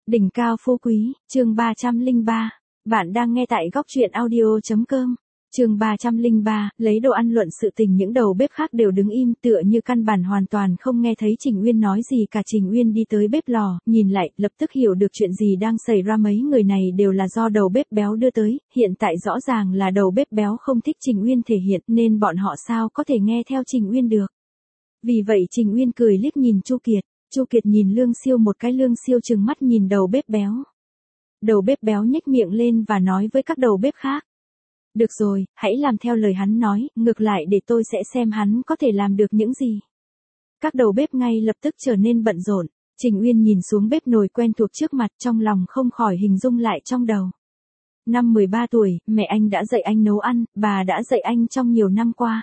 Đỉnh cao phú quý, chương 303. Bạn đang nghe tại góc truyện audio.com. Chương 303, lấy đồ ăn luận sự tình, những đầu bếp khác đều đứng im tựa như căn bản hoàn toàn không nghe thấy Trình Uyên nói gì cả. Trình Uyên đi tới bếp lò, nhìn lại, lập tức hiểu được chuyện gì đang xảy ra. Mấy người này đều là do đầu bếp béo đưa tới, hiện tại rõ ràng là đầu bếp béo không thích Trình Uyên thể hiện nên bọn họ sao có thể nghe theo Trình Uyên được. Vì vậy Trình Uyên cười liếc nhìn Chu Kiệt. Chu Kiệt nhìn Lương Siêu một cái, Lương Siêu trừng mắt nhìn đầu bếp béo. Đầu bếp béo nhếch miệng lên và nói với các đầu bếp khác. Được rồi, hãy làm theo lời hắn nói, ngược lại để tôi sẽ xem hắn có thể làm được những gì. Các đầu bếp ngay lập tức trở nên bận rộn. Trình Uyên nhìn xuống bếp nồi quen thuộc trước mặt, trong lòng không khỏi hình dung lại trong đầu. Năm 13 tuổi, mẹ anh đã dạy anh nấu ăn, bà đã dạy anh trong nhiều năm qua.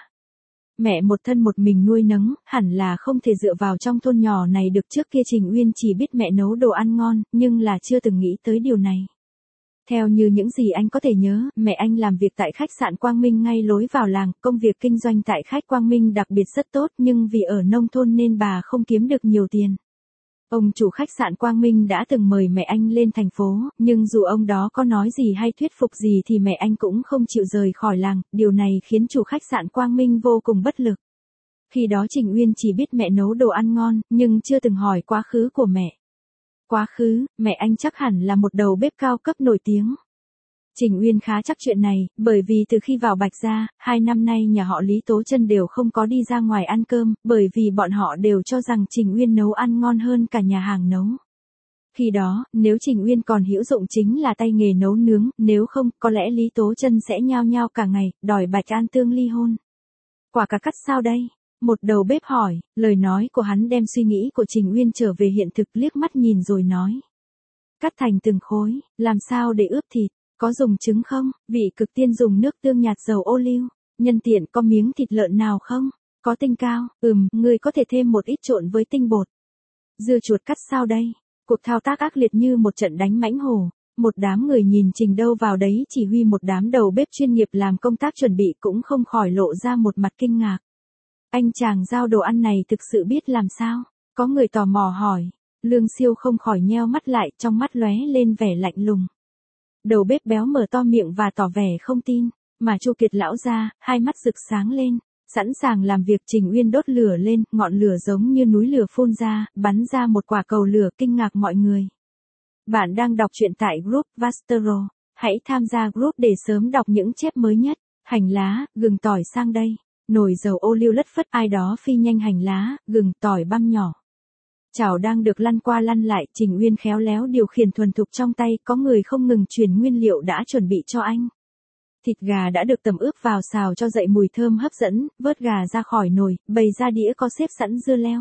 Mẹ một thân một mình nuôi nấng, hẳn là không thể dựa vào trong thôn nhỏ này được. Trước kia Trình Uyên chỉ biết mẹ nấu đồ ăn ngon, nhưng là chưa từng nghĩ tới điều này. Theo như những gì anh có thể nhớ, mẹ anh làm việc tại khách sạn Quang Minh ngay lối vào làng, công việc kinh doanh tại khách Quang Minh đặc biệt rất tốt, nhưng vì ở nông thôn nên bà không kiếm được nhiều tiền. Ông chủ khách sạn Quang Minh đã từng mời mẹ anh lên thành phố, nhưng dù ông đó có nói gì hay thuyết phục gì thì mẹ anh cũng không chịu rời khỏi làng, điều này khiến chủ khách sạn Quang Minh vô cùng bất lực. Khi đó Trình Uyên chỉ biết mẹ nấu đồ ăn ngon, nhưng chưa từng hỏi quá khứ của mẹ. Quá khứ, mẹ anh chắc hẳn là một đầu bếp cao cấp nổi tiếng. Trình Uyên khá chắc chuyện này, bởi vì từ khi vào Bạch Gia, 2 năm nay nhà họ Lý Tố Chân đều không có đi ra ngoài ăn cơm, bởi vì bọn họ đều cho rằng Trình Uyên nấu ăn ngon hơn cả nhà hàng nấu. Khi đó, nếu Trình Uyên còn hữu dụng chính là tay nghề nấu nướng, nếu không, có lẽ Lý Tố Chân sẽ nhao nhao cả ngày, đòi Bạch An Tương ly hôn. Quả cà cắt sao đây? Một đầu bếp hỏi, lời nói của hắn đem suy nghĩ của Trình Uyên trở về hiện thực, liếc mắt nhìn rồi nói. Cắt thành từng khối, làm sao để ướp thịt, có dùng trứng không, vị cực tiên dùng nước tương nhạt dầu ô liu, nhân tiện có miếng thịt lợn nào không, có tinh cao, người có thể thêm một ít trộn với tinh bột. Dưa chuột cắt sao đây, cuộc thao tác ác liệt như một trận đánh mãnh hổ. Một đám người nhìn Trình đâu vào đấy, chỉ huy một đám đầu bếp chuyên nghiệp làm công tác chuẩn bị cũng không khỏi lộ ra một mặt kinh ngạc. Anh chàng giao đồ ăn này thực sự biết làm sao? Có người tò mò hỏi. Lương Siêu không khỏi nheo mắt lại, trong mắt lóe lên vẻ lạnh lùng. Đầu bếp béo mở to miệng và tỏ vẻ không tin, mà Chu Kiệt lão gia, hai mắt rực sáng lên, sẵn sàng làm việc. Trình Uyên đốt lửa lên, ngọn lửa giống như núi lửa phun ra, bắn ra một quả cầu lửa, kinh ngạc mọi người. Bạn đang đọc truyện tại group Vastero, hãy tham gia group để sớm đọc những chép mới nhất. Hành lá, gừng tỏi sang đây. Nồi dầu ô liu lất phất, ai đó phi nhanh hành lá, gừng, tỏi băm nhỏ. Chảo đang được lăn qua lăn lại, Trình Uyên khéo léo điều khiển thuần thục trong tay, có người không ngừng chuyển nguyên liệu đã chuẩn bị cho anh. Thịt gà đã được tẩm ướp vào xào cho dậy mùi thơm hấp dẫn, vớt gà ra khỏi nồi, bày ra đĩa có xếp sẵn dưa leo.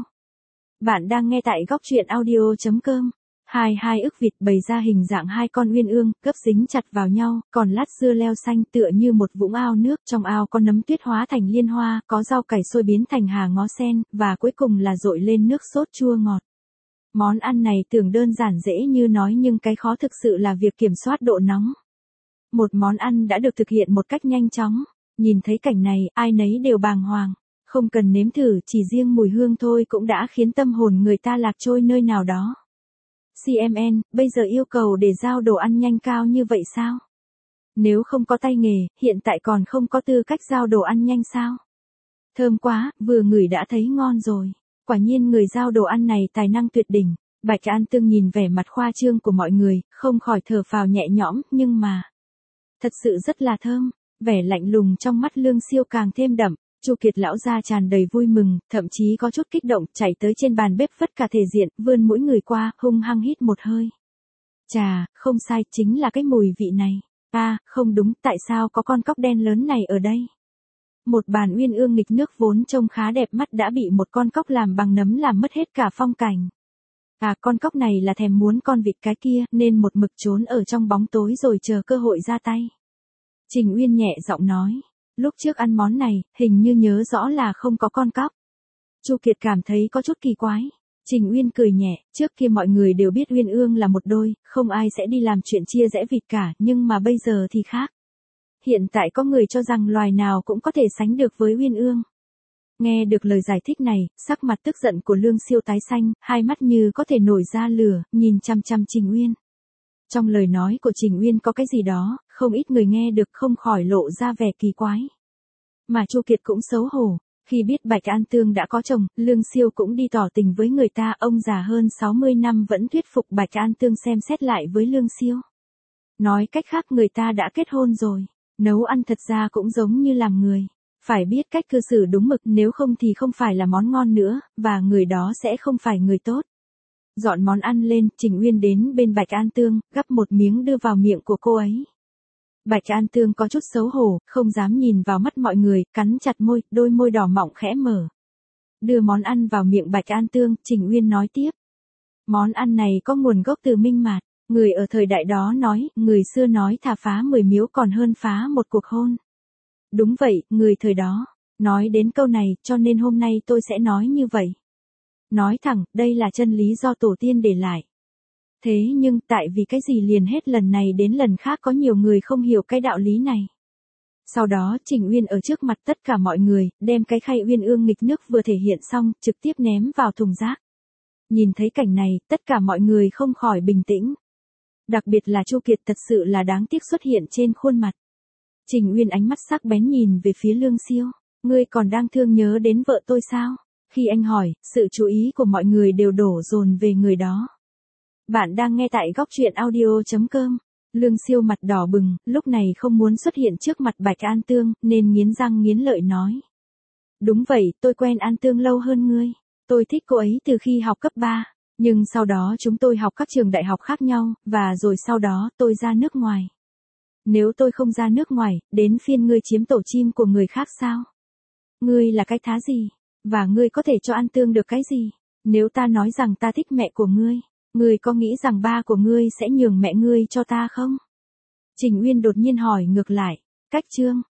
Bạn đang nghe tại góc truyện audio.com. Hai ức vịt bày ra hình dạng hai con uyên ương, gấp dính chặt vào nhau, còn lát dưa leo xanh tựa như một vũng ao nước, trong ao có nấm tuyết hóa thành liên hoa, có rau cải sôi biến thành hà ngó sen, và cuối cùng là dội lên nước sốt chua ngọt. Món ăn này tưởng đơn giản dễ như nói nhưng cái khó thực sự là việc kiểm soát độ nóng. Một món ăn đã được thực hiện một cách nhanh chóng, nhìn thấy cảnh này, ai nấy đều bàng hoàng. Không cần nếm thử, chỉ riêng mùi hương thôi cũng đã khiến tâm hồn người ta lạc trôi nơi nào đó. CMN, bây giờ yêu cầu để giao đồ ăn nhanh cao như vậy sao? Nếu không có tay nghề, hiện tại còn không có tư cách giao đồ ăn nhanh sao? Thơm quá, vừa ngửi đã thấy ngon rồi. Quả nhiên người giao đồ ăn này tài năng tuyệt đỉnh. Bạch An Tương nhìn vẻ mặt khoa trương của mọi người, không khỏi thở phào nhẹ nhõm, nhưng mà thật sự rất là thơm. Vẻ lạnh lùng trong mắt Lương Siêu càng thêm đậm. Chu Kiệt lão gia tràn đầy vui mừng, thậm chí có chút kích động, chạy tới trên bàn bếp vất cả thể diện, vươn mũi người qua, hung hăng hít một hơi. Chà, không sai, chính là cái mùi vị này. Không đúng, tại sao có con cóc đen lớn này ở đây? Một bàn uyên ương nghịch nước vốn trông khá đẹp mắt đã bị một con cóc làm bằng nấm làm mất hết cả phong cảnh. Con cóc này là thèm muốn con vịt cái kia, nên một mực trốn ở trong bóng tối rồi chờ cơ hội ra tay. Trình Uyên nhẹ giọng nói. Lúc trước ăn món này, hình như nhớ rõ là không có con cóc. Chu Kiệt cảm thấy có chút kỳ quái. Trình Uyên cười nhẹ, trước kia mọi người đều biết uyên ương là một đôi, không ai sẽ đi làm chuyện chia rẽ vịt cả, nhưng mà bây giờ thì khác. Hiện tại có người cho rằng loài nào cũng có thể sánh được với uyên ương. Nghe được lời giải thích này, sắc mặt tức giận của Lương Siêu tái xanh, hai mắt như có thể nổi ra lửa, nhìn chăm chăm Trình Uyên. Trong lời nói của Trình Uyên có cái gì đó, không ít người nghe được không khỏi lộ ra vẻ kỳ quái. Mà Chu Kiệt cũng xấu hổ, khi biết Bạch An Tương đã có chồng, Lương Siêu cũng đi tỏ tình với người ta, ông già hơn 60 năm vẫn thuyết phục Bạch An Tương xem xét lại với Lương Siêu. Nói cách khác người ta đã kết hôn rồi, nấu ăn thật ra cũng giống như làm người. Phải biết cách cư xử đúng mực, nếu không thì không phải là món ngon nữa, và người đó sẽ không phải người tốt. Dọn món ăn lên, Trình Uyên đến bên Bạch An Tương, gắp một miếng đưa vào miệng của cô ấy. Bạch An Tương có chút xấu hổ, không dám nhìn vào mắt mọi người, cắn chặt môi, đôi môi đỏ mọng khẽ mở. Đưa món ăn vào miệng Bạch An Tương, Trình Uyên nói tiếp. Món ăn này có nguồn gốc từ Minh Mạt, người ở thời đại đó nói, người xưa nói thà phá 10 miếu còn hơn phá một cuộc hôn. Đúng vậy, người thời đó, nói đến câu này, cho nên hôm nay tôi sẽ nói như vậy. Nói thẳng, đây là chân lý do tổ tiên để lại. Thế nhưng, tại vì cái gì liền hết lần này đến lần khác có nhiều người không hiểu cái đạo lý này. Sau đó, Trình Uyên ở trước mặt tất cả mọi người, đem cái khay uyên ương nghịch nước vừa thể hiện xong, trực tiếp ném vào thùng rác. Nhìn thấy cảnh này, tất cả mọi người không khỏi bình tĩnh. Đặc biệt là Chu Kiệt thật sự là đáng tiếc xuất hiện trên khuôn mặt. Trình Uyên ánh mắt sắc bén nhìn về phía Lương Siêu. Ngươi còn đang thương nhớ đến vợ tôi sao? Khi anh hỏi, sự chú ý của mọi người đều đổ dồn về người đó. Bạn đang nghe tại góc truyện audio.com. Lương Siêu mặt đỏ bừng, lúc này không muốn xuất hiện trước mặt Bạch An Tương, nên nghiến răng nghiến lợi nói. Đúng vậy, tôi quen An Tương lâu hơn ngươi. Tôi thích cô ấy từ khi học cấp 3. Nhưng sau đó chúng tôi học các trường đại học khác nhau, và rồi sau đó tôi ra nước ngoài. Nếu tôi không ra nước ngoài, đến phiên ngươi chiếm tổ chim của người khác sao? Ngươi là cái thá gì? Và ngươi có thể cho An Tương được cái gì? Nếu ta nói rằng ta thích mẹ của ngươi, ngươi có nghĩ rằng ba của ngươi sẽ nhường mẹ ngươi cho ta không? Trình Uyên đột nhiên hỏi ngược lại. Cách chương.